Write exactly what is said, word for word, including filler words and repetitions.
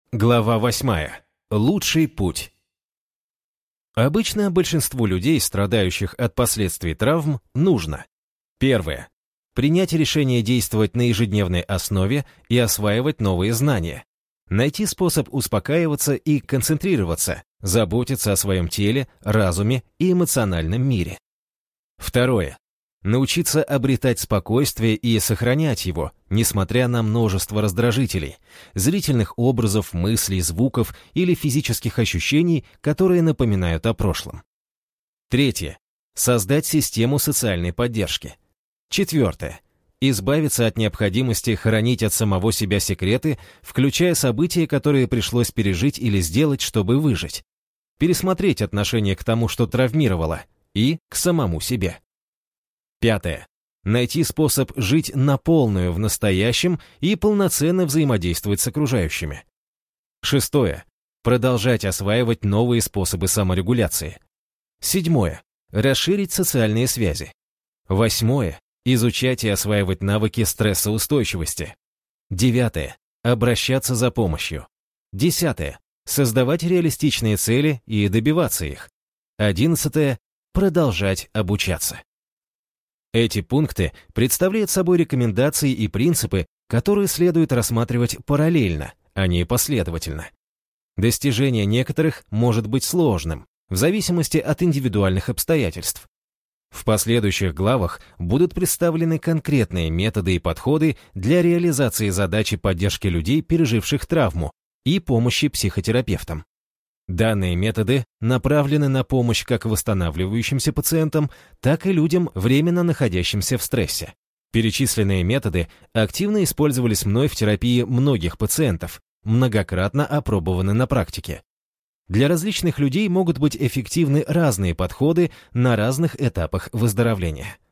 Глава восьмая. Лучший путь. Обычно большинству людей, страдающих от последствий травм, нужно: первое. Принять решение действовать на ежедневной основе и осваивать новые знания. Найти способ успокаиваться и концентрироваться, заботиться о своем теле, разуме и эмоциональном мире. Второе. Научиться обретать спокойствие и сохранять его, несмотря на множество раздражителей, зрительных образов, мыслей, звуков или физических ощущений, которые напоминают о прошлом. Третье. Создать систему социальной поддержки. Четвертое. Избавиться от необходимости хранить от самого себя секреты, включая события, которые пришлось пережить или сделать, чтобы выжить. Пересмотреть отношение к тому, что травмировало, и к самому себе. Пятое. Найти способ жить на полную в настоящем и полноценно взаимодействовать с окружающими. Шестое. Продолжать осваивать новые способы саморегуляции. Седьмое. Расширить социальные связи. Восьмое. Изучать и осваивать навыки стрессоустойчивости. Девятое. Обращаться за помощью. Десятое. Создавать реалистичные цели и добиваться их. Одиннадцатое. Продолжать обучаться. Эти пункты представляют собой рекомендации и принципы, которые следует рассматривать параллельно, а не последовательно. Достижение некоторых может быть сложным, в зависимости от индивидуальных обстоятельств. В последующих главах будут представлены конкретные методы и подходы для реализации задачи поддержки людей, переживших травму, и помощи психотерапевтам. Данные методы направлены на помощь как восстанавливающимся пациентам, так и людям, временно находящимся в стрессе. Перечисленные методы активно использовались мной в терапии многих пациентов, многократно опробованы на практике. Для различных людей могут быть эффективны разные подходы на разных этапах выздоровления.